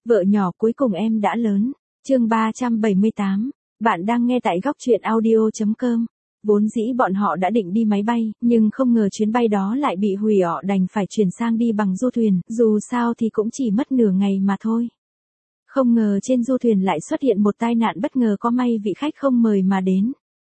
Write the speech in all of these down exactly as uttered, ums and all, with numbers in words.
Vợ nhỏ cuối cùng em đã lớn. Chương ba trăm bảy mươi tám. Bạn đang nghe tại góc truyện audio chấm com. Vốn dĩ bọn họ đã định đi máy bay, nhưng không ngờ chuyến bay đó lại bị hủy, họ đành phải chuyển sang đi bằng du thuyền, dù sao thì cũng chỉ mất nửa ngày mà thôi. Không ngờ trên du thuyền lại xuất hiện một tai nạn bất ngờ, có may vị khách không mời mà đến.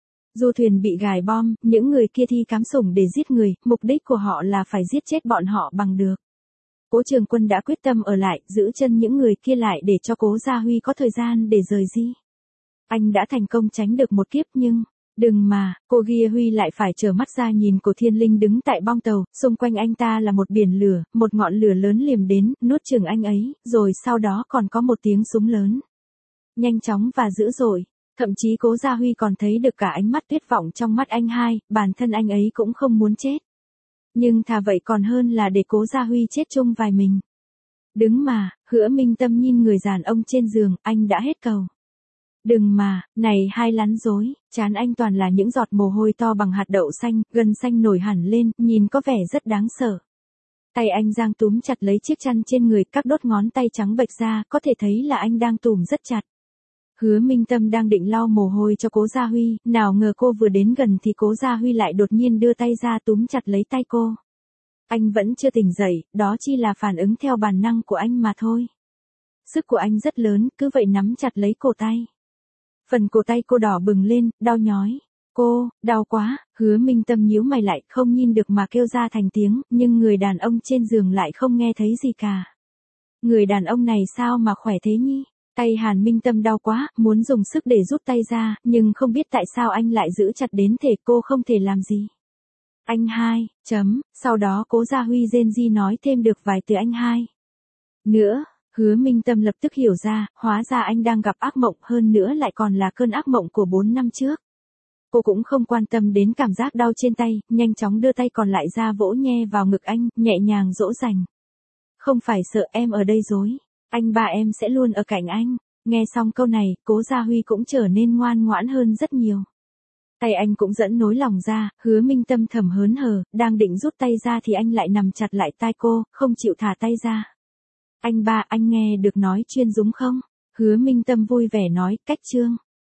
Du thuyền bị gài bom, những người kia thi cám sủng để giết người, mục đích của họ là phải giết chết bọn họ bằng được. Cố Trường Quân đã quyết tâm ở lại, giữ chân những người kia lại để cho Cố Gia Huy có thời gian để rời đi. Anh đã thành công tránh được một kiếp nhưng, đừng mà, cô Gia Huy lại phải trở mắt ra nhìn Cổ Thiên Linh đứng tại bong tàu, xung quanh anh ta là một biển lửa, một ngọn lửa lớn liềm đến, nuốt chửng anh ấy, rồi sau đó còn có một tiếng súng lớn. Nhanh chóng và dữ dội, thậm chí Cố Gia Huy còn thấy được cả ánh mắt tuyệt vọng trong mắt anh hai, bản thân anh ấy cũng không muốn chết. Nhưng thà vậy còn hơn là để Cố Gia Huy chết chung vài mình. Đứng mà, Hứa Minh Tâm nhìn người đàn ông trên giường, anh đã hết cầu. Đừng mà, này hai lắn dối, trán anh toàn là những giọt mồ hôi to bằng hạt đậu xanh, gân xanh nổi hẳn lên, nhìn có vẻ rất đáng sợ. Tay anh giang túm chặt lấy chiếc chăn trên người, các đốt ngón tay trắng bệch ra, có thể thấy là anh đang tùm rất chặt. Hứa Minh Tâm đang định lau mồ hôi cho Cố Gia Huy, nào ngờ cô vừa đến gần thì Cố Gia Huy lại đột nhiên đưa tay ra túm chặt lấy tay cô. Anh vẫn chưa tỉnh dậy, đó chỉ là phản ứng theo bản năng của anh mà thôi. Sức của anh rất lớn, cứ vậy nắm chặt lấy cổ tay. Phần cổ tay cô đỏ bừng lên, đau nhói. Cô, đau quá, Hứa Minh Tâm nhíu mày lại, không nhìn được mà kêu ra thành tiếng, nhưng người đàn ông trên giường lại không nghe thấy gì cả. Người đàn ông này sao mà khỏe thế nhỉ? Tay Hàn Minh Tâm đau quá, muốn dùng sức để rút tay ra, nhưng không biết tại sao anh lại giữ chặt đến thể cô không thể làm gì. Anh hai, chấm, sau đó Cố Gia Huy rên ri nói thêm được vài từ anh hai. Nữa, Hứa Minh Tâm lập tức hiểu ra, hóa ra anh đang gặp ác mộng, hơn nữa lại còn là cơn ác mộng của bốn năm trước. Cô cũng không quan tâm đến cảm giác đau trên tay, nhanh chóng đưa tay còn lại ra vỗ nhẹ vào ngực anh, nhẹ nhàng dỗ dành. Không phải sợ, em ở đây rồi. Anh ba em sẽ luôn ở cạnh anh. Nghe xong câu này, Cố Gia Huy cũng trở nên ngoan ngoãn hơn rất nhiều. Tay anh cũng dẫn nối lòng ra, Hứa Minh Tâm thầm hớn hở, đang định rút tay ra thì anh lại nằm chặt lại tai cô, không chịu thả tay ra. Anh ba, anh nghe được nói chuyên Dũng không? Hứa Minh Tâm vui vẻ nói, cách Trương.